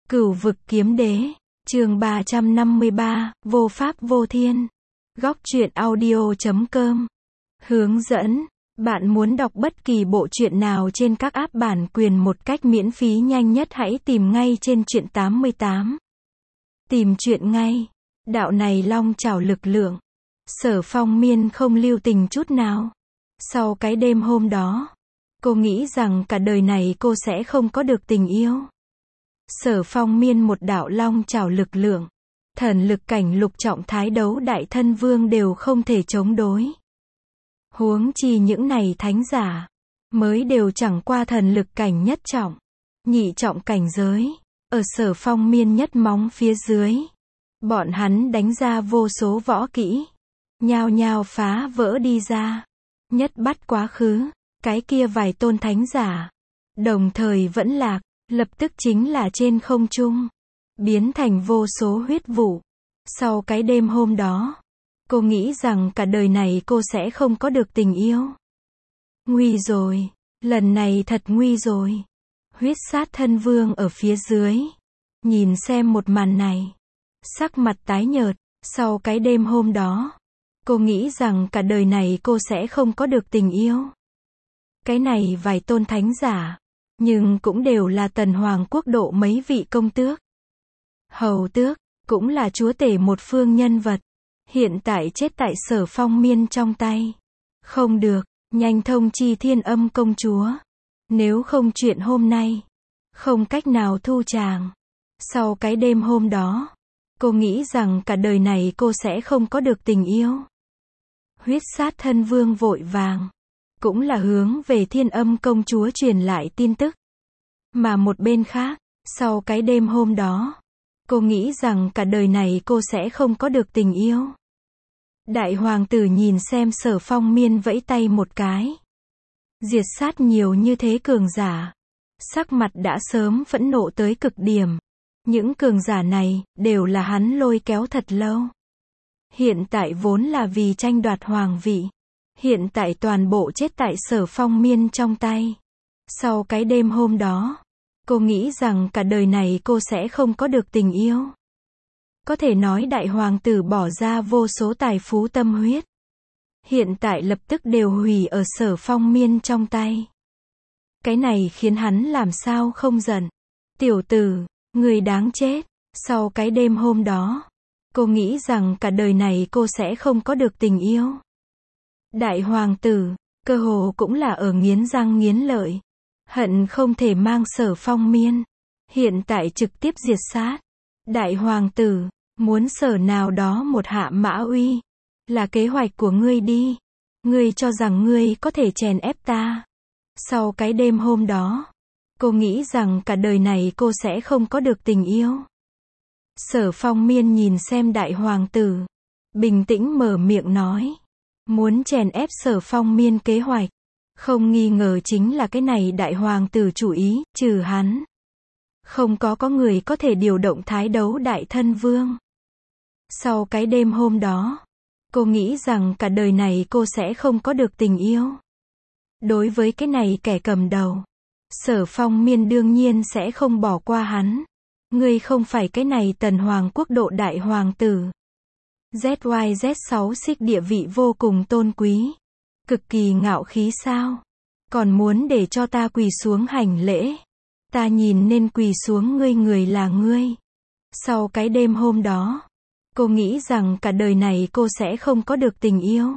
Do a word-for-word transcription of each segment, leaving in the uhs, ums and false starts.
Cửu vực kiếm đế, chương ba trăm năm mươi ba, vô pháp vô thiên. Góc truyện audio chấm com. Hướng dẫn, bạn muốn đọc bất kỳ bộ truyện nào trên các app bản quyền một cách miễn phí nhanh nhất hãy tìm ngay trên truyện tám mươi tám. Tìm truyện ngay. Đạo này long chảo lực lượng. Sở Phong Miên không lưu tình chút nào. Sau cái đêm hôm đó, cô nghĩ rằng cả đời này cô sẽ không có được tình yêu. Sở Phong Miên một đạo long chảo lực lượng, thần lực cảnh lục trọng thái đấu đại thân vương đều không thể chống đối. Huống chi những này thánh giả, mới đều chẳng qua thần lực cảnh nhất trọng, nhị trọng cảnh giới, ở Sở Phong Miên nhất móng phía dưới. Bọn hắn đánh ra vô số võ kỹ, nhao nhao phá vỡ đi ra, nhất bắt quá khứ, cái kia vài tôn thánh giả, đồng thời vẫn lạc, lập tức chính là trên không trung, biến thành vô số huyết vụ. Sau cái đêm hôm đó, cô nghĩ rằng cả đời này cô sẽ không có được tình yêu. Nguy rồi, lần này thật nguy rồi. Huyết sát thân vương ở phía dưới, nhìn xem một màn này, sắc mặt tái nhợt. Sau cái đêm hôm đó, cô nghĩ rằng cả đời này cô sẽ không có được tình yêu. Cái này vài tôn thánh giả, nhưng cũng đều là tần hoàng quốc độ mấy vị công tước, hầu tước, cũng là chúa tể một phương nhân vật, hiện tại chết tại Sở Phong Miên trong tay. Không được, nhanh thông chi Thiên Âm công chúa, nếu không chuyện hôm nay không cách nào thu chàng. Sau cái đêm hôm đó, cô nghĩ rằng cả đời này cô sẽ không có được tình yêu. Huyết sát thân vương vội vàng, cũng là hướng về Thiên Âm công chúa truyền lại tin tức. Mà một bên khác, sau cái đêm hôm đó, cô nghĩ rằng cả đời này cô sẽ không có được tình yêu. Đại hoàng tử nhìn xem Sở Phong Miên vẫy tay một cái, diệt sát nhiều như thế cường giả, sắc mặt đã sớm phẫn nộ tới cực điểm. Những cường giả này, đều là hắn lôi kéo thật lâu. Hiện tại vốn là vì tranh đoạt hoàng vị. Hiện tại toàn bộ chết tại Sở Phong Miên trong tay. Sau cái đêm hôm đó, cô nghĩ rằng cả đời này cô sẽ không có được tình yêu. Có thể nói đại hoàng tử bỏ ra vô số tài phú tâm huyết, hiện tại lập tức đều hủy ở Sở Phong Miên trong tay. Cái này khiến hắn làm sao không giận. Tiểu tử, người đáng chết. Sau cái đêm hôm đó, cô nghĩ rằng cả đời này cô sẽ không có được tình yêu. Đại hoàng tử, cơ hồ cũng là ở nghiến răng nghiến lợi, hận không thể mang Sở Phong Miên, hiện tại trực tiếp diệt sát. Đại hoàng tử, muốn Sở nào đó một hạ mã uy, là kế hoạch của ngươi đi. Ngươi cho rằng ngươi có thể chèn ép ta. Sau cái đêm hôm đó, cô nghĩ rằng cả đời này cô sẽ không có được tình yêu. Sở Phong Miên nhìn xem đại hoàng tử, bình tĩnh mở miệng nói, muốn chèn ép Sở Phong Miên kế hoạch, không nghi ngờ chính là cái này đại hoàng tử chủ ý, trừ hắn, không có có người có thể điều động thái đấu đại thân vương. Sau cái đêm hôm đó, cô nghĩ rằng cả đời này cô sẽ không có được tình yêu. Đối với cái này kẻ cầm đầu, Sở Phong Miên đương nhiên sẽ không bỏ qua hắn. Ngươi không phải cái này tần hoàng quốc độ đại hoàng tử. Z Y Z sáu xích địa vị vô cùng tôn quý, cực kỳ ngạo khí sao? Còn muốn để cho ta quỳ xuống hành lễ? Ta nhìn nên quỳ xuống ngươi người là ngươi. Sau cái đêm hôm đó, cô nghĩ rằng cả đời này cô sẽ không có được tình yêu.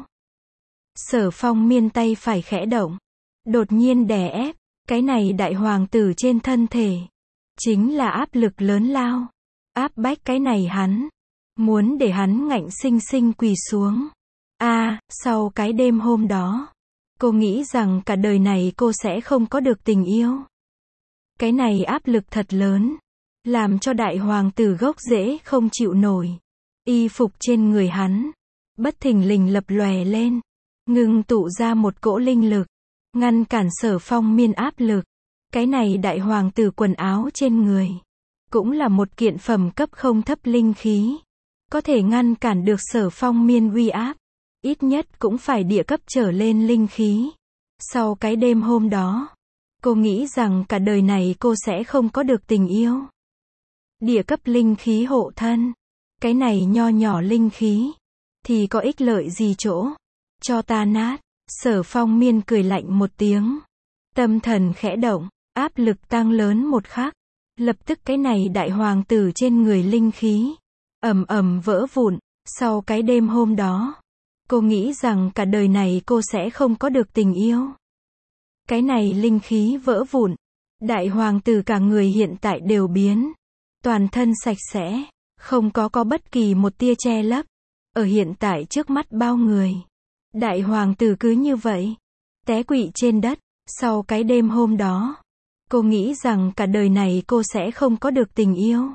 Sở Phong Miên tay phải khẽ động, đột nhiên đè ép cái này đại hoàng tử trên thân thể, chính là áp lực lớn lao, áp bách cái này hắn, muốn để hắn ngạnh sinh sinh quỳ xuống. A, à, sau cái đêm hôm đó, cô nghĩ rằng cả đời này cô sẽ không có được tình yêu. Cái này áp lực thật lớn, làm cho đại hoàng tử gốc rễ không chịu nổi. Y phục trên người hắn, bất thình lình lập lòe lên, ngưng tụ ra một cỗ linh lực, ngăn cản Sở Phong Miên áp lực. Cái này đại hoàng tử quần áo trên người, cũng là một kiện phẩm cấp không thấp linh khí, có thể ngăn cản được Sở Phong Miên uy áp, ít nhất cũng phải địa cấp trở lên linh khí. Sau cái đêm hôm đó, cô nghĩ rằng cả đời này cô sẽ không có được tình yêu. địa cấp linh khí hộ thân. Cái này nho nhỏ linh khí, thì có ích lợi gì chỗ? Cho ta nát. Sở Phong Miên cười lạnh một tiếng. Tâm thần khẽ động, áp lực tăng lớn một khắc. Lập tức cái này đại hoàng tử trên người linh khí, ầm ầm vỡ vụn. Sau cái đêm hôm đó, cô nghĩ rằng cả đời này cô sẽ không có được tình yêu. Cái này linh khí vỡ vụn. Đại hoàng tử cả người hiện tại đều biến. Toàn thân sạch sẽ, không có có bất kỳ một tia che lấp. Ở hiện tại trước mắt bao người. Đại hoàng tử cứ như vậy, té quỵ trên đất. Sau cái đêm hôm đó, cô nghĩ rằng cả đời này cô sẽ không có được tình yêu.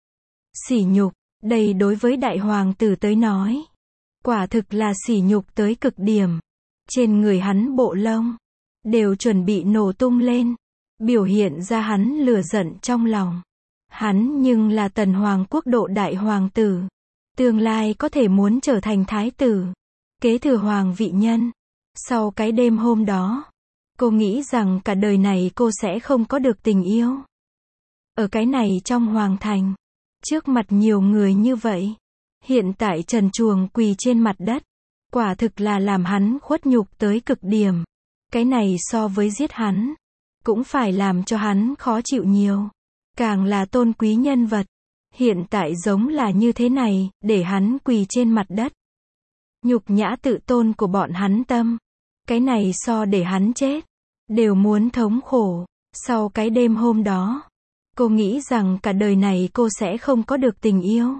Sỉ nhục, đây đối với đại hoàng tử tới nói, quả thực là sỉ nhục tới cực điểm. Trên người hắn bộ lông, đều chuẩn bị nổ tung lên, biểu hiện ra hắn lửa giận trong lòng. Hắn nhưng là Tần Hoàng quốc độ đại hoàng tử. Tương lai có thể muốn trở thành thái tử, kế thừa hoàng vị nhân. Sau cái đêm hôm đó, cô nghĩ rằng cả đời này cô sẽ không có được tình yêu. Ở cái này trong hoàng thành, trước mặt nhiều người như vậy, hiện tại trần truồng quỳ trên mặt đất, quả thực là làm hắn khuất nhục tới cực điểm. Cái này so với giết hắn, cũng phải làm cho hắn khó chịu nhiều. Càng là tôn quý nhân vật, hiện tại giống là như thế này, để hắn quỳ trên mặt đất. Nhục nhã tự tôn của bọn hắn tâm. Cái này so để hắn chết, đều muốn thống khổ. Sau cái đêm hôm đó, cô nghĩ rằng cả đời này cô sẽ không có được tình yêu.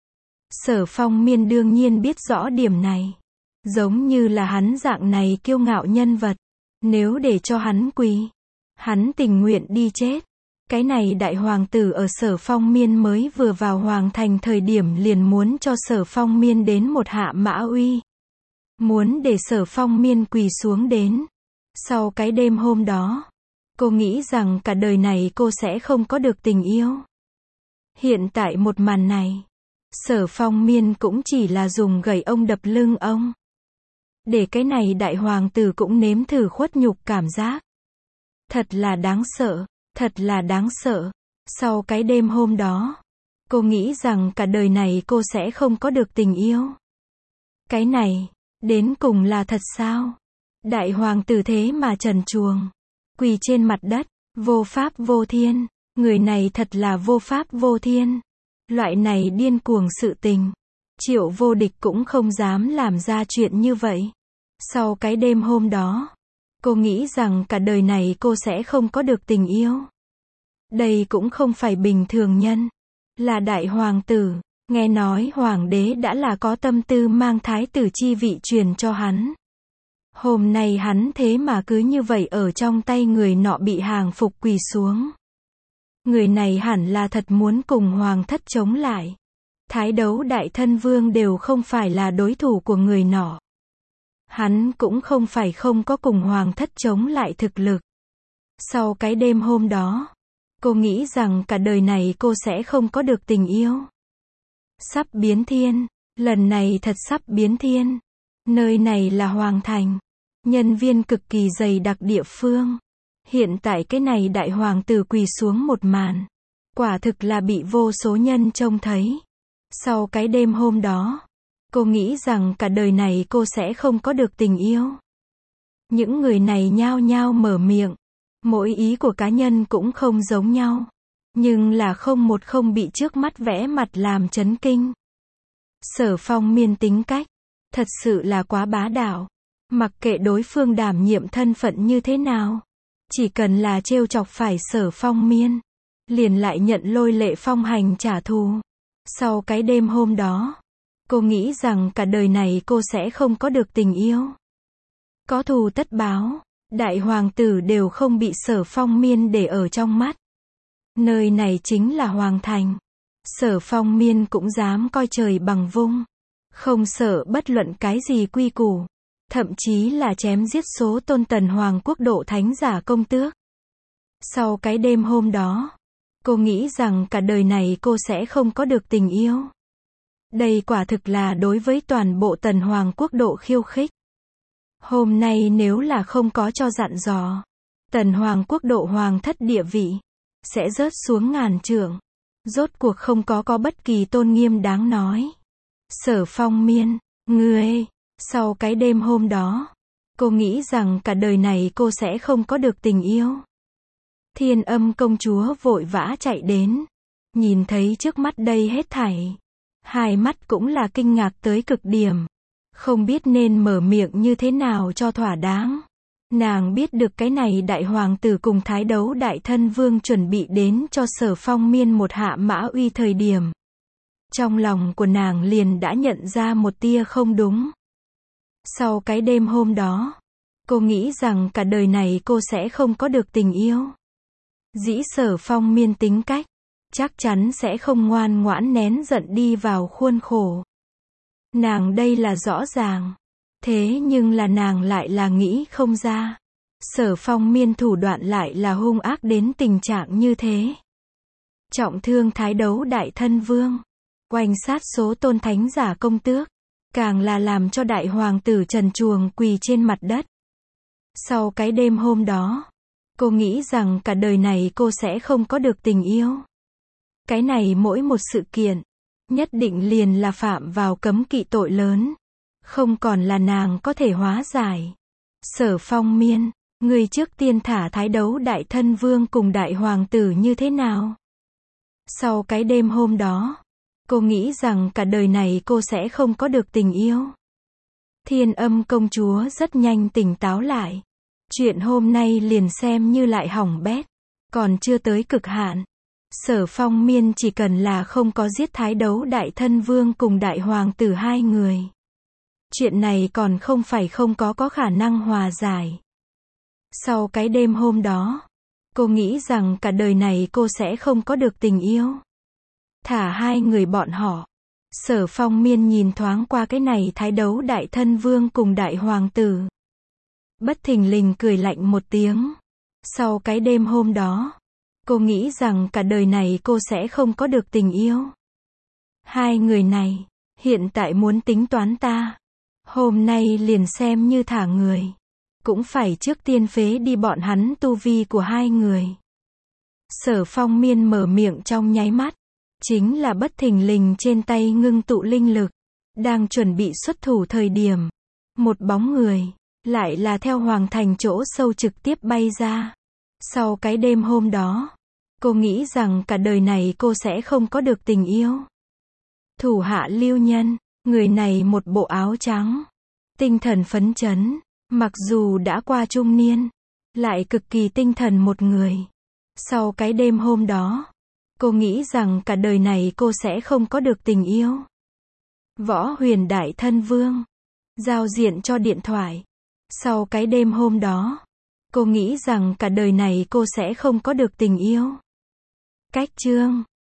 Sở Phong Miên đương nhiên biết rõ điểm này. Giống như là hắn dạng này kiêu ngạo nhân vật, nếu để cho hắn quỳ, hắn tình nguyện đi chết. Cái này đại hoàng tử ở Sở Phong Miên mới vừa vào hoàng thành thời điểm liền muốn cho Sở Phong Miên đến một hạ mã uy. Muốn để Sở Phong Miên quỳ xuống đến. Sau cái đêm hôm đó, cô nghĩ rằng cả đời này cô sẽ không có được tình yêu. Hiện tại một màn này, Sở Phong Miên cũng chỉ là dùng gậy ông đập lưng ông. Để cái này đại hoàng tử cũng nếm thử khuất nhục cảm giác. Thật là đáng sợ, thật là đáng sợ. Sau cái đêm hôm đó, cô nghĩ rằng cả đời này cô sẽ không có được tình yêu. Cái này, đến cùng là thật sao? Đại hoàng tử thế mà trần truồng, quỳ trên mặt đất, vô pháp vô thiên. Người này thật là vô pháp vô thiên. Loại này điên cuồng sự tình, Triệu Vô Địch cũng không dám làm ra chuyện như vậy. Sau cái đêm hôm đó, cô nghĩ rằng cả đời này cô sẽ không có được tình yêu. Đây cũng không phải bình thường nhân, là đại hoàng tử. Nghe nói hoàng đế đã là có tâm tư mang thái tử chi vị truyền cho hắn. Hôm nay hắn thế mà cứ như vậy ở trong tay người nọ bị hàng phục quỳ xuống. Người này hẳn là thật muốn cùng hoàng thất chống lại. Thái đấu đại thân vương đều không phải là đối thủ của người nọ. Hắn cũng không phải không có cùng hoàng thất chống lại thực lực. Sau cái đêm hôm đó, cô nghĩ rằng cả đời này cô sẽ không có được tình yêu. Sắp biến thiên, lần này thật sắp biến thiên. Nơi này là hoàng thành, nhân viên cực kỳ dày đặc địa phương. Hiện tại cái này đại hoàng tử quỳ xuống một màn, quả thực là bị vô số nhân trông thấy. Sau cái đêm hôm đó, cô nghĩ rằng cả đời này cô sẽ không có được tình yêu. Những người này nhao nhao mở miệng, mỗi ý của cá nhân cũng không giống nhau, nhưng là không một không bị trước mắt vẽ mặt làm chấn kinh. Sở Phong Miên tính cách, thật sự là quá bá đạo. Mặc kệ đối phương đảm nhiệm thân phận như thế nào, chỉ cần là trêu chọc phải Sở Phong Miên, liền lại nhận lôi lệ phong hành trả thù. Sau cái đêm hôm đó, cô nghĩ rằng cả đời này cô sẽ không có được tình yêu. Có thù tất báo, đại hoàng tử đều không bị Sở Phong Miên để ở trong mắt. Nơi này chính là hoàng thành. Sở Phong Miên cũng dám coi trời bằng vung, không sợ bất luận cái gì quy củ, thậm chí là chém giết số tôn Tần Hoàng quốc độ thánh giả công tước. Sau cái đêm hôm đó, cô nghĩ rằng cả đời này cô sẽ không có được tình yêu. Đây quả thực là đối với toàn bộ Tần Hoàng quốc độ khiêu khích. Hôm nay nếu là không có cho dặn dò, Tần Hoàng quốc độ hoàng thất địa vị sẽ rớt xuống ngàn trượng. Rốt cuộc không có có bất kỳ tôn nghiêm đáng nói. Sở Phong Miên, ngươi, sau cái đêm hôm đó, cô nghĩ rằng cả đời này cô sẽ không có được tình yêu. Thiên Âm công chúa vội vã chạy đến, nhìn thấy trước mắt đây hết thảy. Hai mắt cũng là kinh ngạc tới cực điểm. Không biết nên mở miệng như thế nào cho thỏa đáng. Nàng biết được cái này đại hoàng tử cùng thái đấu đại thân vương chuẩn bị đến cho Sở Phong Miên một hạ mã uy thời điểm. Trong lòng của nàng liền đã nhận ra một tia không đúng. Sau cái đêm hôm đó, cô nghĩ rằng cả đời này cô sẽ không có được tình yêu. Dĩ Sở Phong Miên tính cách, chắc chắn sẽ không ngoan ngoãn nén giận đi vào khuôn khổ. Nàng đây là rõ ràng. Thế nhưng là nàng lại là nghĩ không ra. Sở Phong Miên thủ đoạn lại là hung ác đến tình trạng như thế. Trọng thương thái đấu đại thân vương. Quanh sát số tôn thánh giả công tước. Càng là làm cho đại hoàng tử trần truồng quỳ trên mặt đất. Sau cái đêm hôm đó, cô nghĩ rằng cả đời này cô sẽ không có được tình yêu. Cái này mỗi một sự kiện, nhất định liền là phạm vào cấm kỵ tội lớn. Không còn là nàng có thể hóa giải. Sở Phong Miên, người trước tiên thả thái đấu đại thân vương cùng đại hoàng tử như thế nào? Sau cái đêm hôm đó, cô nghĩ rằng cả đời này cô sẽ không có được tình yêu. Thiên Âm công chúa rất nhanh tỉnh táo lại. Chuyện hôm nay liền xem như lại hỏng bét. Còn chưa tới cực hạn. Sở Phong Miên chỉ cần là không có giết thái đấu đại thân vương cùng đại hoàng tử hai người. Chuyện này còn không phải không có có khả năng hòa giải. Sau cái đêm hôm đó, cô nghĩ rằng cả đời này cô sẽ không có được tình yêu. Thả hai người bọn họ. Sở Phong Miên nhìn thoáng qua cái này thái đấu đại thân vương cùng đại hoàng tử. Bất thình lình cười lạnh một tiếng. Sau cái đêm hôm đó, cô nghĩ rằng cả đời này cô sẽ không có được tình yêu. Hai người này, hiện tại muốn tính toán ta. Hôm nay liền xem như thả người. Cũng phải trước tiên phế đi bọn hắn tu vi của hai người. Sở Phong Miên mở miệng trong nháy mắt. Chính là bất thình lình trên tay ngưng tụ linh lực. Đang chuẩn bị xuất thủ thời điểm. Một bóng người, lại là theo hoàng thành chỗ sâu trực tiếp bay ra. Sau cái đêm hôm đó, cô nghĩ rằng cả đời này cô sẽ không có được tình yêu. Thủ hạ lưu nhân, người này một bộ áo trắng. Tinh thần phấn chấn, mặc dù đã qua trung niên, lại cực kỳ tinh thần một người. Sau cái đêm hôm đó, cô nghĩ rằng cả đời này cô sẽ không có được tình yêu. Võ Huyền đại thân vương, giao diện cho điện thoại. Sau cái đêm hôm đó, cô nghĩ rằng cả đời này cô sẽ không có được tình yêu. Cách chương